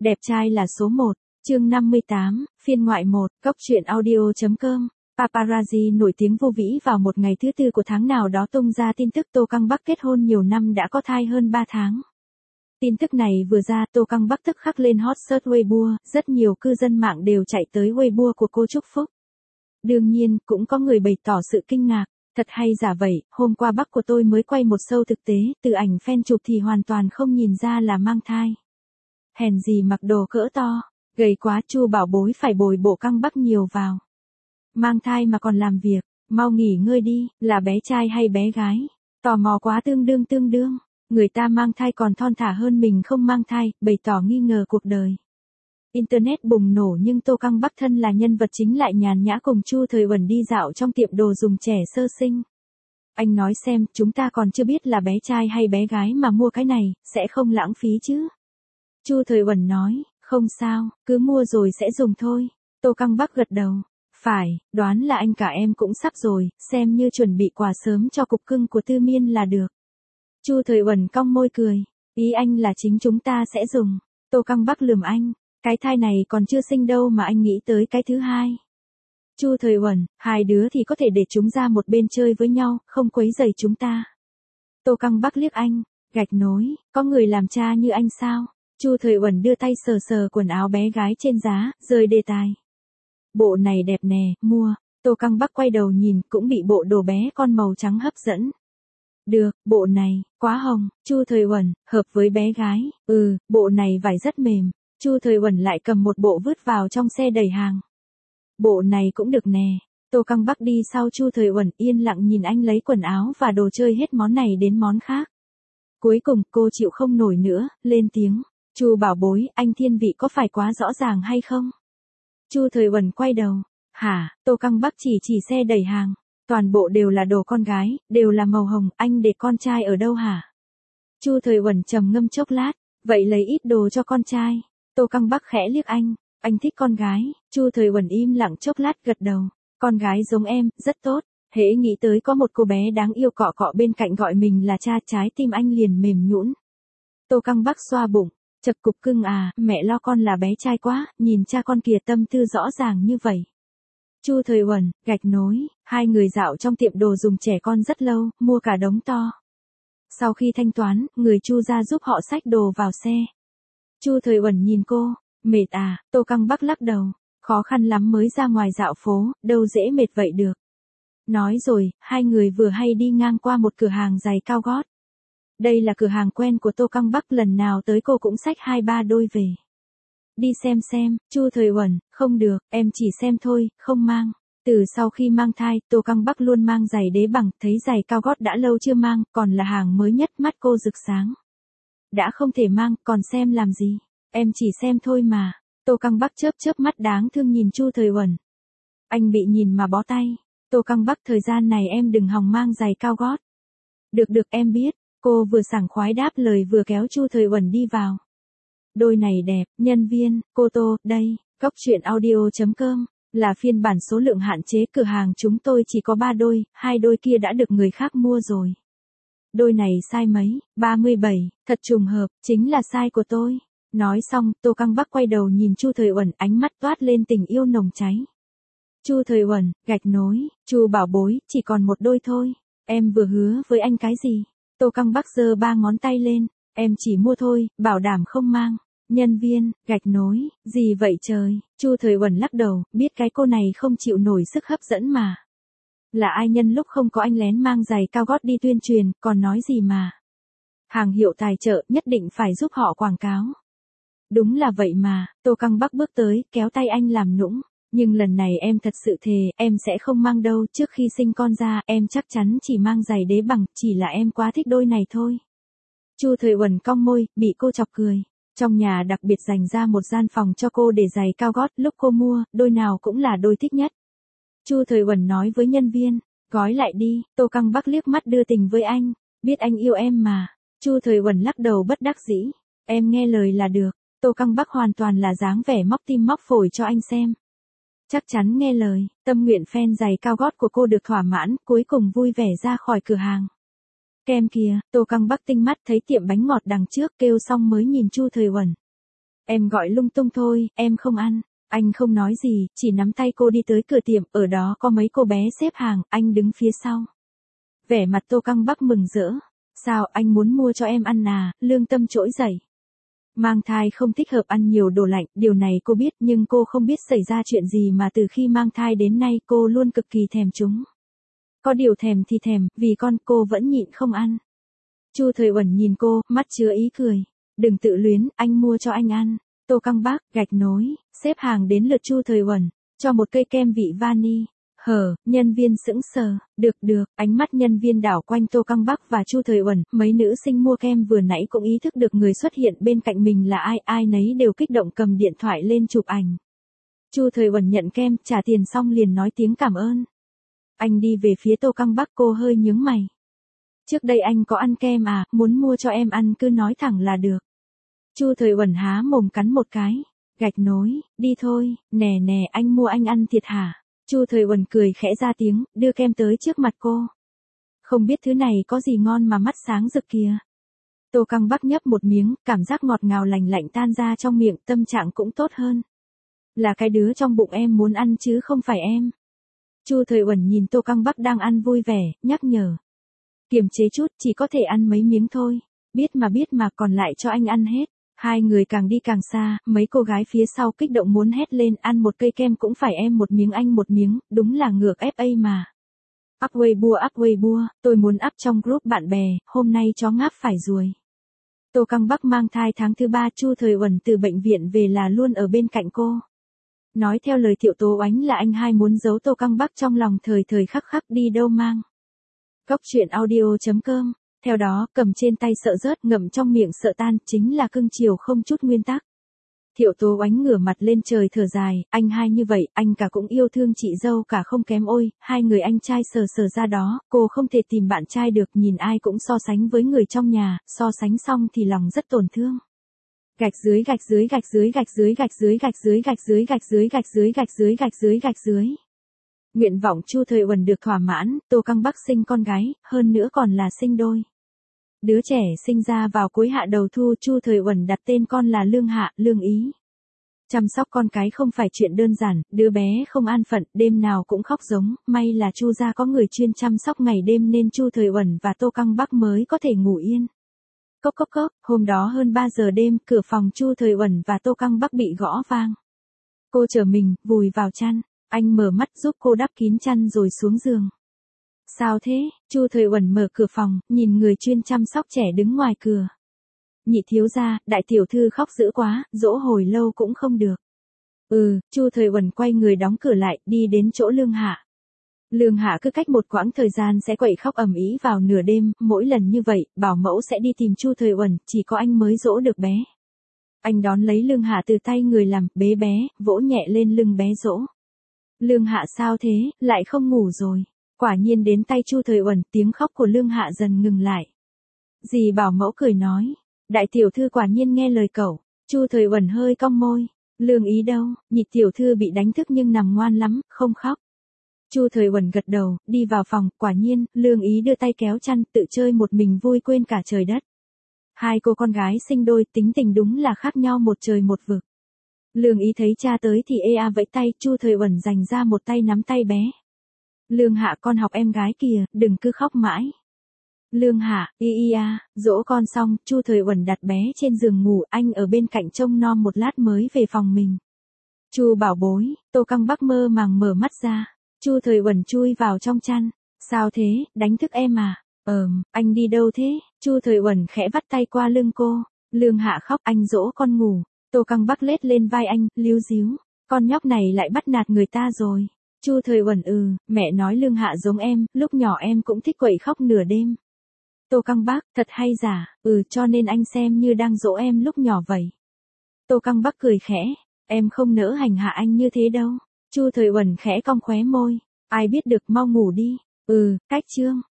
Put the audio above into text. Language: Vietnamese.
Đẹp trai là số 1, chương 58, phiên ngoại 1, Cốc truyện audio.com. Paparazzi nổi tiếng vô vĩ vào một ngày thứ tư của tháng nào đó tung ra tin tức Tô Căng Bắc kết hôn nhiều năm đã có thai hơn 3 tháng. Tin tức này vừa ra, Tô Căng Bắc tức khắc lên hot search Weibo, rất nhiều cư dân mạng đều chạy tới Weibo của cô chúc phúc. Đương nhiên, cũng có người bày tỏ sự kinh ngạc, thật hay giả vậy, hôm qua bác của tôi mới quay một show thực tế, từ ảnh fan chụp thì hoàn toàn không nhìn ra là mang thai. Hèn gì mặc đồ cỡ to, gầy quá, Chu bảo bối phải bồi bổ Căng Bắc nhiều vào. Mang thai mà còn làm việc, mau nghỉ ngơi đi, là bé trai hay bé gái? Tò mò quá, tương đương, người ta mang thai còn thon thả hơn mình không mang thai, bày tỏ nghi ngờ cuộc đời. Internet bùng nổ nhưng Tô Căng Bắc thân là nhân vật chính lại nhàn nhã cùng Chu Thời Uẩn đi dạo trong tiệm đồ dùng trẻ sơ sinh. Anh nói xem, chúng ta còn chưa biết là bé trai hay bé gái mà mua cái này, sẽ không lãng phí chứ? Chu Thời Uẩn nói, không sao, cứ mua rồi sẽ dùng thôi. Tô Căng Bắc gật đầu. Phải, đoán là anh cả em cũng sắp rồi, xem như chuẩn bị quà sớm cho cục cưng của Tư Miên là được. Chu Thời Uẩn cong môi cười, ý anh là chính chúng ta sẽ dùng. Tô Căng Bắc lườm anh, cái thai này còn chưa sinh đâu mà anh nghĩ tới cái thứ hai. Chu Thời Uẩn, hai đứa thì có thể để chúng ra một bên chơi với nhau, không quấy rầy chúng ta. Tô Căng Bắc liếc anh, gạch nối, có người làm cha như anh sao? Chu Thời Uẩn đưa tay sờ sờ quần áo bé gái trên giá, rời đề tài. Bộ này đẹp nè, mua. Tô Căng Bắc quay đầu nhìn, cũng bị bộ đồ bé con màu trắng hấp dẫn. Được, bộ này, quá hồng. Chu Thời Uẩn, hợp với bé gái. Bộ này vải rất mềm. Chu Thời Uẩn lại cầm một bộ vứt vào trong xe đẩy hàng. Bộ này cũng được nè. Tô Căng Bắc đi sau Chu Thời Uẩn, yên lặng nhìn anh lấy quần áo và đồ chơi hết món này đến món khác. Cuối cùng, cô chịu không nổi nữa, lên tiếng. Chu bảo bối, anh thiên vị có phải quá rõ ràng hay không? Chu Thời Uẩn quay đầu. Hả? Tô Căng Bắc chỉ xe đẩy hàng. Toàn bộ đều là đồ con gái, đều là màu hồng, anh để con trai ở đâu hả? Chu Thời Uẩn trầm ngâm chốc lát. Vậy lấy ít đồ cho con trai. Tô Căng Bắc khẽ liếc anh thích con gái. Chu Thời Uẩn im lặng chốc lát gật đầu. Con gái giống em, rất tốt. Hễ nghĩ tới có một cô bé đáng yêu cọ cọ bên cạnh gọi mình là cha, trái tim anh liền mềm nhũn. Tô Căng Bắc xoa bụng. Chật, cục cưng à, mẹ lo con là bé trai quá, nhìn cha con kìa, tâm tư rõ ràng như vậy. Chu Thời Uẩn, gạch nối, hai người dạo trong tiệm đồ dùng trẻ con rất lâu, mua cả đống to. Sau khi thanh toán, người Chu ra giúp họ xách đồ vào xe. Chu Thời Uẩn nhìn cô, mệt à? Tô Căng Bắc lắc đầu, khó khăn lắm mới ra ngoài dạo phố, đâu dễ mệt vậy được. Nói rồi, hai người vừa hay đi ngang qua một cửa hàng giày cao gót. Đây là cửa hàng quen của Tô Căng Bắc, lần nào tới cô cũng xách 2-3 đôi về. Đi xem, Chu Thời Uẩn, không được, em chỉ xem thôi, không mang. Từ sau khi mang thai, Tô Căng Bắc luôn mang giày đế bằng, thấy giày cao gót đã lâu chưa mang, còn là hàng mới nhất, mắt cô rực sáng. Đã không thể mang, còn xem làm gì? Em chỉ xem thôi mà. Tô Căng Bắc chớp mắt đáng thương nhìn Chu Thời Uẩn. Anh bị nhìn mà bó tay. Tô Căng Bắc, thời gian này em đừng hòng mang giày cao gót. Được em biết. Cô vừa sảng khoái đáp lời vừa kéo Chu Thời Uẩn đi vào. Đôi này đẹp, nhân viên, cô Tô, đây, Cốc truyện audio.com, là phiên bản số lượng hạn chế, cửa hàng chúng tôi chỉ có 3 đôi, 2 đôi kia đã được người khác mua rồi. Đôi này size mấy? 37, thật trùng hợp, chính là size của tôi. Nói xong, Tô Căng Bắc quay đầu nhìn Chu Thời Uẩn, ánh mắt toát lên tình yêu nồng cháy. Chu Thời Uẩn, gạch nối, Chu bảo bối, chỉ còn một đôi thôi. Em vừa hứa với anh cái gì? Tô Căng Bắc giơ 3 ngón tay lên, em chỉ mua thôi, bảo đảm không mang. Nhân viên, gạch nối, gì vậy trời? Chu Thời Uẩn lắc đầu, biết cái cô này không chịu nổi sức hấp dẫn mà. Là ai nhân lúc không có anh lén mang giày cao gót đi tuyên truyền, còn nói gì mà. Hàng hiệu tài trợ, nhất định phải giúp họ quảng cáo. Đúng là vậy mà. Tô Căng Bắc bước tới, kéo tay anh làm nũng. Nhưng lần này em thật sự thề, em sẽ không mang đâu, trước khi sinh con ra, em chắc chắn chỉ mang giày đế bằng, chỉ là em quá thích đôi này thôi. Chu Thời Uẩn cong môi, bị cô chọc cười. Trong nhà đặc biệt dành ra một gian phòng cho cô để giày cao gót, lúc cô mua, đôi nào cũng là đôi thích nhất. Chu Thời Uẩn nói với nhân viên, gói lại đi. Tô Căng Bắc liếc mắt đưa tình với anh, biết anh yêu em mà. Chu Thời Uẩn lắc đầu bất đắc dĩ, em nghe lời là được. Tô Căng Bắc hoàn toàn là dáng vẻ móc tim móc phổi cho anh xem. Chắc chắn nghe lời, tâm nguyện fan giày cao gót của cô được thỏa mãn, cuối cùng vui vẻ ra khỏi cửa hàng. Kem kìa, Tô Căng Bắc tinh mắt thấy tiệm bánh ngọt đằng trước, kêu xong mới nhìn Chu Thời Uẩn. Em gọi lung tung thôi, em không ăn. Anh không nói gì, chỉ nắm tay cô đi tới cửa tiệm, ở đó có mấy cô bé xếp hàng, anh đứng phía sau. Vẻ mặt Tô Căng Bắc mừng rỡ. Sao anh muốn mua cho em ăn à, lương tâm trỗi dậy. Mang thai không thích hợp ăn nhiều đồ lạnh, điều này cô biết nhưng cô không biết xảy ra chuyện gì mà từ khi mang thai đến nay cô luôn cực kỳ thèm chúng. Có điều thèm thì thèm, vì con cô vẫn nhịn không ăn. Chu Thời Uẩn nhìn cô, mắt chứa ý cười. Đừng tự luyến, anh mua cho anh ăn. Tô Căng Bắc, gạch nối, xếp hàng đến lượt Chu Thời Uẩn, cho một cây kem vị vani. Nhân viên sững sờ, được, ánh mắt nhân viên đảo quanh Tô Căng Bắc và Chu Thời Uẩn, mấy nữ sinh mua kem vừa nãy cũng ý thức được người xuất hiện bên cạnh mình là ai, ai nấy đều kích động cầm điện thoại lên chụp ảnh. Chu Thời Uẩn nhận kem, trả tiền xong liền nói tiếng cảm ơn. Anh đi về phía Tô Căng Bắc, cô hơi nhướng mày. Trước đây anh có ăn kem à, muốn mua cho em ăn cứ nói thẳng là được. Chu Thời Uẩn há mồm cắn một cái, gạch nối, đi thôi, nè, anh mua anh ăn thiệt hả? Chu Thời Uẩn cười khẽ ra tiếng, đưa kem tới trước mặt cô. Không biết thứ này có gì ngon mà mắt sáng rực kìa. Tô Căng Bắc nhấp một miếng, cảm giác ngọt ngào lành lạnh tan ra trong miệng, tâm trạng cũng tốt hơn. Là cái đứa trong bụng em muốn ăn chứ không phải em. Chu Thời Uẩn nhìn Tô Căng Bắc đang ăn vui vẻ, nhắc nhở. Kiềm chế chút, chỉ có thể ăn mấy miếng thôi. Biết mà còn lại cho anh ăn hết. Hai người càng đi càng xa, mấy cô gái phía sau kích động muốn hét lên, ăn một cây kem cũng phải em một miếng anh một miếng, đúng là ngược FA mà. Up Weibo, tôi muốn up trong group bạn bè, hôm nay chó ngáp phải ruồi. Tô Căng Bắc mang thai tháng thứ 3, Chu Thời Uẩn từ bệnh viện về là luôn ở bên cạnh cô. Nói theo lời Thiệu Tố Oánh là anh hai muốn giấu Tô Căng Bắc trong lòng thời khắc đi đâu mang. Cốc truyện audio.com. Theo đó, cầm trên tay sợ rớt, ngậm trong miệng sợ tan, chính là cưng chiều không chút nguyên tắc. Thiệu Tố Oánh ngửa mặt lên trời thở dài, anh hai như vậy, anh cả cũng yêu thương chị dâu cả không kém ôi, hai người anh trai sờ ra đó, cô không thể tìm bạn trai được, nhìn ai cũng so sánh với người trong nhà, so sánh xong thì lòng rất tổn thương. Gạch dưới. Nguyện vọng Chu Thời Uẩn được thỏa mãn, Tô Căng Bắc sinh con gái, hơn nữa còn là sinh đôi. Đứa trẻ sinh ra vào cuối hạ đầu thu, Chu Thời Uẩn đặt tên con là Lương Hạ, Lương Ý. Chăm sóc con cái không phải chuyện đơn giản, đứa bé không an phận, đêm nào cũng khóc giống, may là Chu gia có người chuyên chăm sóc ngày đêm nên Chu Thời Uẩn và Tô Căng Bắc mới có thể ngủ yên. Cốc, hôm đó hơn 3 giờ đêm, cửa phòng Chu Thời Uẩn và Tô Căng Bắc bị gõ vang. Cô trở mình, vùi vào chăn, anh mở mắt giúp cô đắp kín chăn rồi xuống giường. Sao thế? Chu Thời Uẩn mở cửa phòng, nhìn người chuyên chăm sóc trẻ đứng ngoài cửa. Nhị thiếu gia, đại tiểu thư khóc dữ quá, dỗ hồi lâu cũng không được. Chu Thời Uẩn quay người đóng cửa lại, đi đến chỗ Lương Hạ. Lương Hạ cứ cách một quãng thời gian sẽ quậy khóc ầm ĩ vào nửa đêm, mỗi lần như vậy, bảo mẫu sẽ đi tìm Chu Thời Uẩn, chỉ có anh mới dỗ được bé. Anh đón lấy Lương Hạ từ tay người làm, bế bé, vỗ nhẹ lên lưng bé dỗ. Lương Hạ sao thế, lại không ngủ rồi. Quả nhiên đến tay Chu Thời Uẩn, tiếng khóc của Lương Hạ dần ngừng lại. Dì bảo mẫu cười nói, đại tiểu thư quả nhiên nghe lời cậu. Chu Thời Uẩn hơi cong môi, Lương Ý đâu, nhị tiểu thư bị đánh thức nhưng nằm ngoan lắm, không khóc. Chu Thời Uẩn gật đầu, đi vào phòng, quả nhiên, Lương Ý đưa tay kéo chăn, tự chơi một mình vui quên cả trời đất. Hai cô con gái sinh đôi, tính tình đúng là khác nhau một trời một vực. Lương Ý thấy cha tới thì vẫy tay, Chu Thời Uẩn dành ra một tay nắm tay bé. Lương Hạ con học em gái kìa, đừng cứ khóc mãi. Lương Hạ, dỗ con xong, Chu Thời Uẩn đặt bé trên giường ngủ, anh ở bên cạnh trông nom một lát mới về phòng mình. Chu bảo bối, Tô Căng Bắc mơ màng mở mắt ra. Chu Thời Uẩn chui vào trong chăn. Sao thế, đánh thức em à? Anh đi đâu thế? Chu Thời Uẩn khẽ vắt tay qua lưng cô. Lương Hạ khóc, anh dỗ con ngủ. Tô Căng Bắc lết lên vai anh, líu díu. Con nhóc này lại bắt nạt người ta rồi. Chu Thời Uẩn mẹ nói Lương Hạ giống em, lúc nhỏ em cũng thích quậy khóc nửa đêm. Tô Căng Bắc, thật hay giả, cho nên anh xem như đang dỗ em lúc nhỏ vậy. Tô Căng Bắc cười khẽ, em không nỡ hành hạ anh như thế đâu. Chu Thời Uẩn khẽ cong khóe môi, ai biết được, mau ngủ đi. Cách chương.